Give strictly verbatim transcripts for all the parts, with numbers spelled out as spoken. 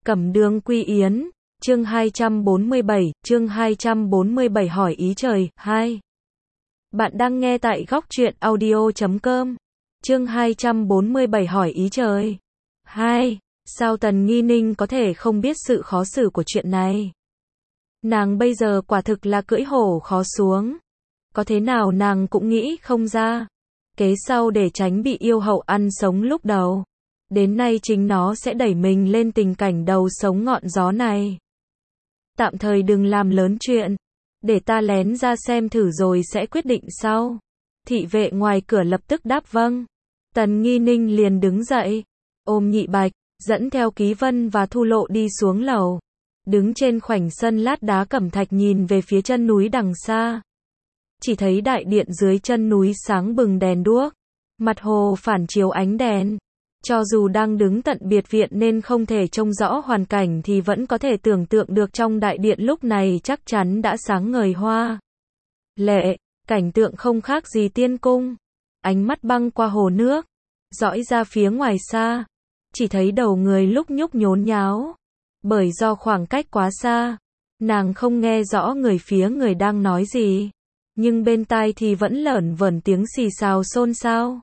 Cẩm Đường Quy Yến, chương hai trăm bốn mươi bảy, chương hai trăm bốn mươi bảy hỏi ý trời, hai. Bạn đang nghe tại góc truyện audio chấm com. Chương hai trăm bốn mươi bảy hỏi ý trời. hai. Sao Tần Nghi Ninh có thể không biết sự khó xử của chuyện này? Nàng bây giờ quả thực là cưỡi hổ khó xuống. Có thế nào nàng cũng nghĩ không ra. Kế sau để tránh bị yêu hậu ăn sống lúc đầu. Đến nay chính nó sẽ đẩy mình lên tình cảnh đầu sống ngọn gió này. Tạm thời đừng làm lớn chuyện. Để ta lén ra xem thử rồi sẽ quyết định sau. Thị vệ ngoài cửa lập tức đáp vâng. Tần Nghi Ninh liền đứng dậy. Ôm Nhị Bạch, dẫn theo Ký Vân và Thu Lộ đi xuống lầu. Đứng trên khoảnh sân lát đá cẩm thạch nhìn về phía chân núi đằng xa. Chỉ thấy đại điện dưới chân núi sáng bừng đèn đuốc. Mặt hồ phản chiếu ánh đèn. Cho dù đang đứng tận biệt viện nên không thể trông rõ hoàn cảnh thì vẫn có thể tưởng tượng được trong đại điện lúc này chắc chắn đã sáng ngời hoa lệ, cảnh tượng không khác gì tiên cung. Ánh mắt băng qua hồ nước, dõi ra phía ngoài xa, chỉ thấy đầu người lúc nhúc nhốn nháo. Bởi do khoảng cách quá xa, nàng không nghe rõ người phía người đang nói gì, nhưng bên tai thì vẫn lởn vởn tiếng xì xào xôn xao.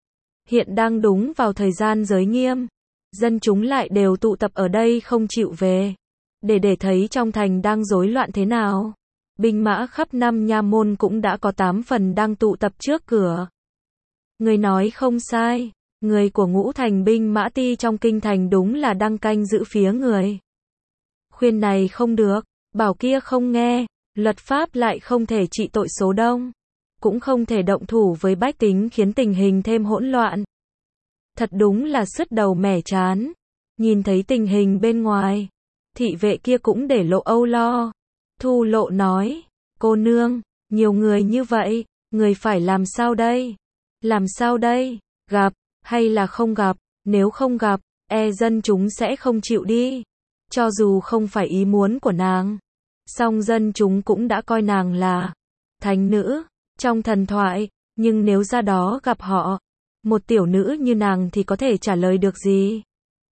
Hiện đang đúng vào thời gian giới nghiêm, dân chúng lại đều tụ tập ở đây không chịu về, để để thấy trong thành đang rối loạn thế nào. Binh mã khắp năm nha môn cũng đã có tám phần đang tụ tập trước cửa. Người nói không sai, người của ngũ thành binh mã ti trong kinh thành đúng là đang canh giữ phía người. Khuyên này không được, bảo kia không nghe, luật pháp lại không thể trị tội số đông. Cũng không thể động thủ với bách tính khiến tình hình thêm hỗn loạn. Thật đúng là sứt đầu mẻ chán. Nhìn thấy tình hình bên ngoài, thị vệ kia cũng để lộ âu lo. Thu Lộ nói, cô nương, nhiều người như vậy, người phải làm sao đây? Làm sao đây? Gặp, hay là không gặp? Nếu không gặp, e dân chúng sẽ không chịu đi. Cho dù không phải ý muốn của nàng, song dân chúng cũng đã coi nàng là thánh nữ trong thần thoại, nhưng nếu ra đó gặp họ, một tiểu nữ như nàng thì có thể trả lời được gì?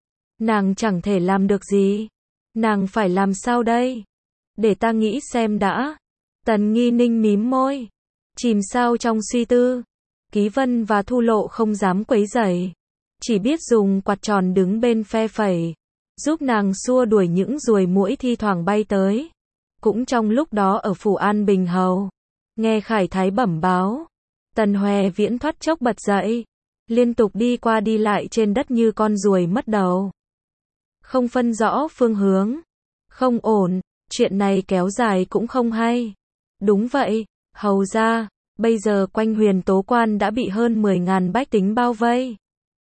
Nàng chẳng thể làm được gì. Nàng phải làm sao đây? Để ta nghĩ xem đã. Tần Nghi Ninh mím môi, chìm sao trong suy tư. Ký Vân và Thu Lộ không dám quấy rầy, chỉ biết dùng quạt tròn đứng bên phe phẩy, giúp nàng xua đuổi những ruồi muỗi thi thoảng bay tới. Cũng trong lúc đó ở phủ An Bình Hầu, nghe Khải Thái bẩm báo, Tần Hoè Viễn thoát chốc bật dậy, liên tục đi qua đi lại trên đất như con ruồi mất đầu, không phân rõ phương hướng. Không ổn, chuyện này kéo dài cũng không hay. Đúng vậy, hầu ra, bây giờ quanh Huyền Tố Quan đã bị hơn mười ngàn bách tính bao vây.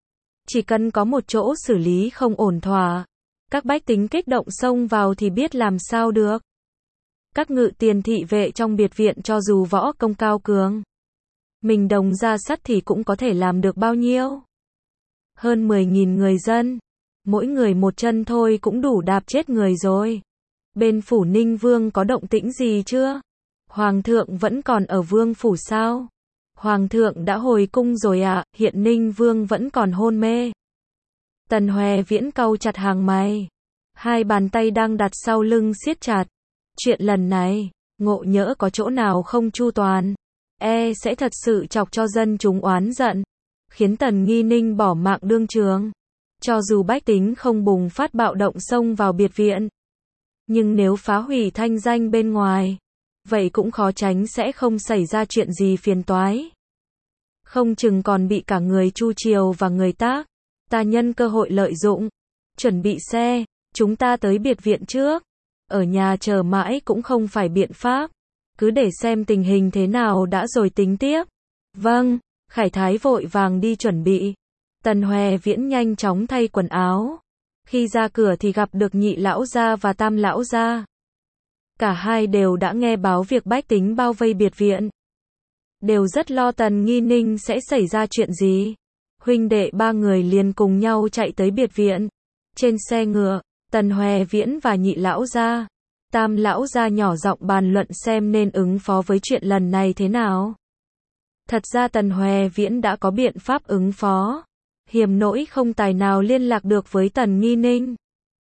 Chỉ cần có một chỗ xử lý không ổn thỏa, các bách tính kích động xông vào thì biết làm sao được. Các ngự tiền thị vệ trong biệt viện cho dù võ công cao cường, mình đồng ra sắt thì cũng có thể làm được bao nhiêu. Hơn mười nghìn người dân, mỗi người một chân thôi cũng đủ đạp chết người rồi. Bên phủ Ninh Vương có động tĩnh gì chưa? Hoàng thượng vẫn còn ở vương phủ sao? Hoàng thượng đã hồi cung rồi ạ, à, hiện Ninh Vương vẫn còn hôn mê. Tần Hoè Viễn cau chặt hàng mày, hai bàn tay đang đặt sau lưng siết chặt. Chuyện lần này, ngộ nhỡ có chỗ nào không chu toàn, e sẽ thật sự chọc cho dân chúng oán giận, khiến Tần Nghi Ninh bỏ mạng đương trường. Cho dù bách tính không bùng phát bạo động xông vào biệt viện, nhưng nếu phá hủy thanh danh bên ngoài, vậy cũng khó tránh sẽ không xảy ra chuyện gì phiền toái. Không chừng còn bị cả người Chu Triều và người Tác, ta nhân cơ hội lợi dụng. Chuẩn bị xe, chúng ta tới biệt viện trước. Ở nhà chờ mãi cũng không phải biện pháp. Cứ để xem tình hình thế nào đã rồi tính tiếp. Vâng, Khải Thái vội vàng đi chuẩn bị. Tần Hoè Viễn nhanh chóng thay quần áo. Khi ra cửa thì gặp được Nhị lão gia và Tam lão gia. Cả hai đều đã nghe báo việc bách tính bao vây biệt viện. Đều rất lo Tần Nghi Ninh sẽ xảy ra chuyện gì. Huynh đệ ba người liền cùng nhau chạy tới biệt viện. Trên xe ngựa, Tần Hoè Viễn và Nhị lão gia, Tam lão gia nhỏ giọng bàn luận xem nên ứng phó với chuyện lần này thế nào. Thật ra Tần Hoè Viễn đã có biện pháp ứng phó, hiềm nỗi không tài nào liên lạc được với Tần Nghi Ninh.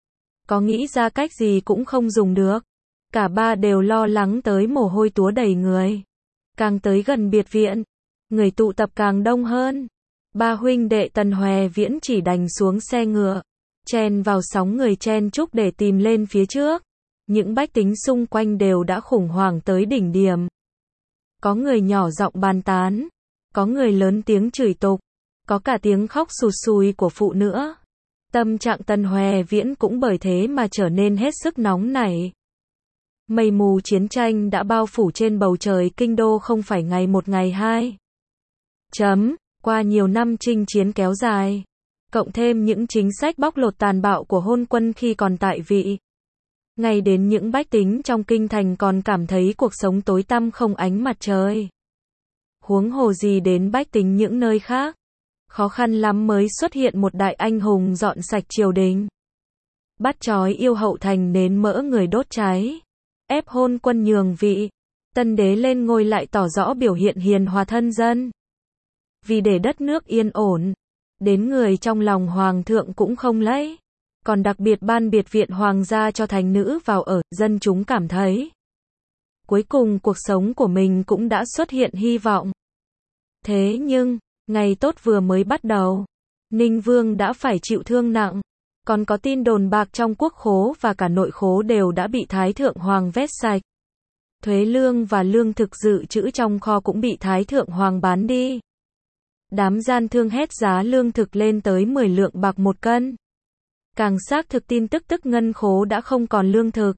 có nghĩ ra cách gì cũng không dùng được. Cả ba đều lo lắng tới mồ hôi túa đầy người. Càng tới gần biệt viện, người tụ tập càng đông hơn. Ba huynh đệ Tần Hoè Viễn chỉ đành xuống xe ngựa, chen vào sóng người chen chúc để tìm lên phía trước. Những bách tính xung quanh đều đã khủng hoảng tới đỉnh điểm. Có người nhỏ giọng bàn tán, có người lớn tiếng chửi tục, có cả tiếng khóc sụt sùi của phụ nữa. Tâm trạng Tần Hoè Viễn cũng bởi thế mà trở nên hết sức nóng nảy. Mây mù chiến tranh đã bao phủ trên bầu trời kinh đô không phải ngày một ngày hai. Chấm, qua nhiều năm chinh chiến kéo dài, cộng thêm những chính sách bóc lột tàn bạo của hôn quân khi còn tại vị. Ngay đến những bách tính trong kinh thành còn cảm thấy cuộc sống tối tăm không ánh mặt trời. Huống hồ gì đến bách tính những nơi khác. Khó khăn lắm mới xuất hiện một đại anh hùng dọn sạch triều đình. Bắt trói yêu hậu thành nến mỡ người đốt cháy. Ép hôn quân nhường vị. Tân đế lên ngôi lại tỏ rõ biểu hiện hiền hòa thân dân. Vì để đất nước yên ổn, đến người trong lòng hoàng thượng cũng không lấy. Còn đặc biệt ban biệt viện hoàng gia cho thành nữ vào ở, dân chúng cảm thấy. Cuối cùng cuộc sống của mình cũng đã xuất hiện hy vọng. Thế nhưng, ngày tốt vừa mới bắt đầu, Ninh Vương đã phải chịu thương nặng. Còn có tin đồn bạc trong quốc khố và cả nội khố đều đã bị Thái Thượng Hoàng vét sạch. Thuế lương và lương thực dự trữ trong kho cũng bị Thái Thượng Hoàng bán đi. Đám gian thương hét giá lương thực lên tới mười lượng bạc một cân. Càng xác thực tin tức tức ngân khố đã không còn lương thực.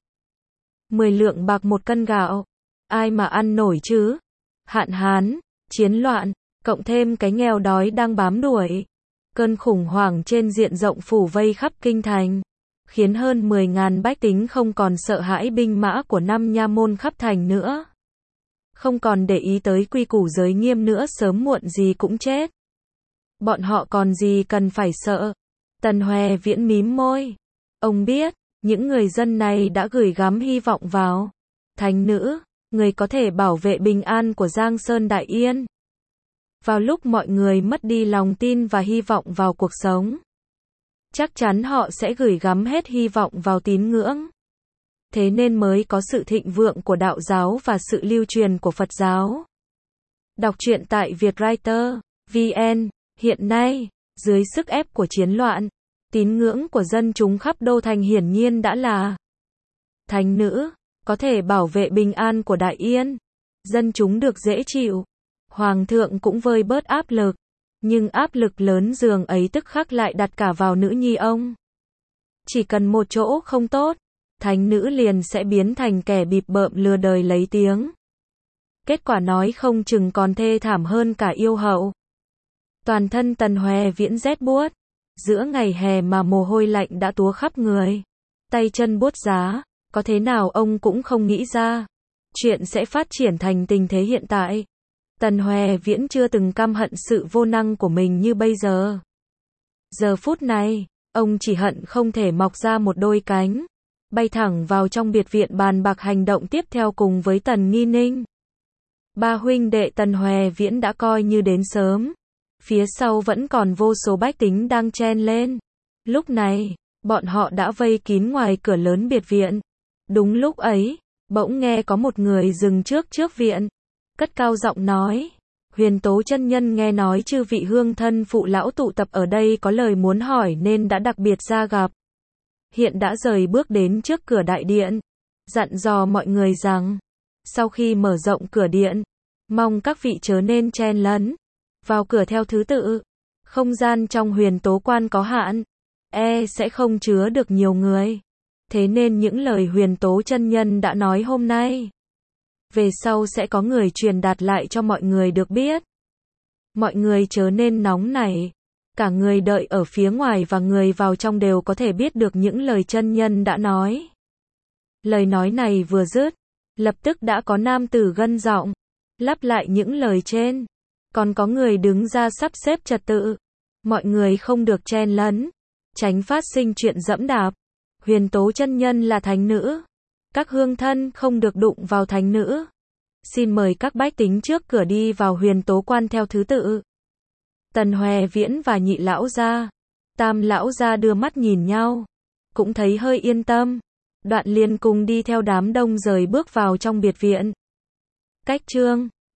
mười lượng bạc một cân gạo. Ai mà ăn nổi chứ? Hạn hán, chiến loạn, cộng thêm cái nghèo đói đang bám đuổi. Cơn khủng hoảng trên diện rộng phủ vây khắp kinh thành. Khiến hơn mười ngàn bách tính không còn sợ hãi binh mã của năm nha môn khắp thành nữa. Không còn để ý tới quy củ giới nghiêm nữa, sớm muộn gì cũng chết. Bọn họ còn gì cần phải sợ. Tần Hoè Viễn mím môi. Ông biết, những người dân này đã gửi gắm hy vọng vào thánh nữ, người có thể bảo vệ bình an của Giang Sơn Đại Yên. Vào lúc mọi người mất đi lòng tin và hy vọng vào cuộc sống, chắc chắn họ sẽ gửi gắm hết hy vọng vào tín ngưỡng. Thế nên mới có sự thịnh vượng của đạo giáo và sự lưu truyền của Phật giáo. Đọc truyện tại Vietwriter chấm vn. Hiện nay, dưới sức ép của chiến loạn, tín ngưỡng của dân chúng khắp đô thành hiển nhiên đã là thánh nữ, có thể bảo vệ bình an của Đại Yên. Dân chúng được dễ chịu. Hoàng thượng cũng vơi bớt áp lực. Nhưng áp lực lớn dường ấy tức khắc lại đặt cả vào nữ nhi ông. Chỉ cần một chỗ không tốt, thánh nữ liền sẽ biến thành kẻ bịp bợm lừa đời lấy tiếng. Kết quả nói không chừng còn thê thảm hơn cả yêu hậu. Toàn thân Tần Hoè Viễn rét buốt. Giữa ngày hè mà mồ hôi lạnh đã túa khắp người. Tay chân buốt giá. Có thế nào ông cũng không nghĩ ra. Chuyện sẽ phát triển thành tình thế hiện tại. Tần Hoè Viễn chưa từng căm hận sự vô năng của mình như bây giờ. Giờ phút này, ông chỉ hận không thể mọc ra một đôi cánh. Bay thẳng vào trong biệt viện bàn bạc hành động tiếp theo cùng với Tần Nghi Ninh. Ba huynh đệ Tần Hoè Viễn đã coi như đến sớm. Phía sau vẫn còn vô số bách tính đang chen lên. Lúc này, bọn họ đã vây kín ngoài cửa lớn biệt viện. Đúng lúc ấy, bỗng nghe có một người dừng trước trước viện. Cất cao giọng nói. Huyền Tố chân nhân nghe nói chư vị hương thân phụ lão tụ tập ở đây có lời muốn hỏi nên đã đặc biệt ra gặp. Hiện đã rời bước đến trước cửa đại điện. Dặn dò mọi người rằng, sau khi mở rộng cửa điện, mong các vị chớ nên chen lấn. Vào cửa theo thứ tự. Không gian trong Huyền Tố quan có hạn. E sẽ không chứa được nhiều người. Thế nên những lời Huyền Tố chân nhân đã nói hôm nay, về sau sẽ có người truyền đạt lại cho mọi người được biết. Mọi người chớ nên nóng nảy. Cả người đợi ở phía ngoài và người vào trong đều có thể biết được những lời chân nhân đã nói. Lời nói này vừa dứt, lập tức đã có nam tử gân giọng lắp lại những lời trên. Còn có người đứng ra sắp xếp trật tự. Mọi người không được chen lấn, tránh phát sinh chuyện dẫm đạp. Huyền Tố chân nhân là thánh nữ. Các hương thân không được đụng vào thánh nữ. Xin mời các bách tính trước cửa đi vào Huyền Tố quan theo thứ tự. Tần Hoè Viễn và nhị lão gia, tam lão gia đưa mắt nhìn nhau. cũng thấy hơi yên tâm. Đoạn liền cùng đi theo đám đông rời bước vào trong biệt viện. Cách chương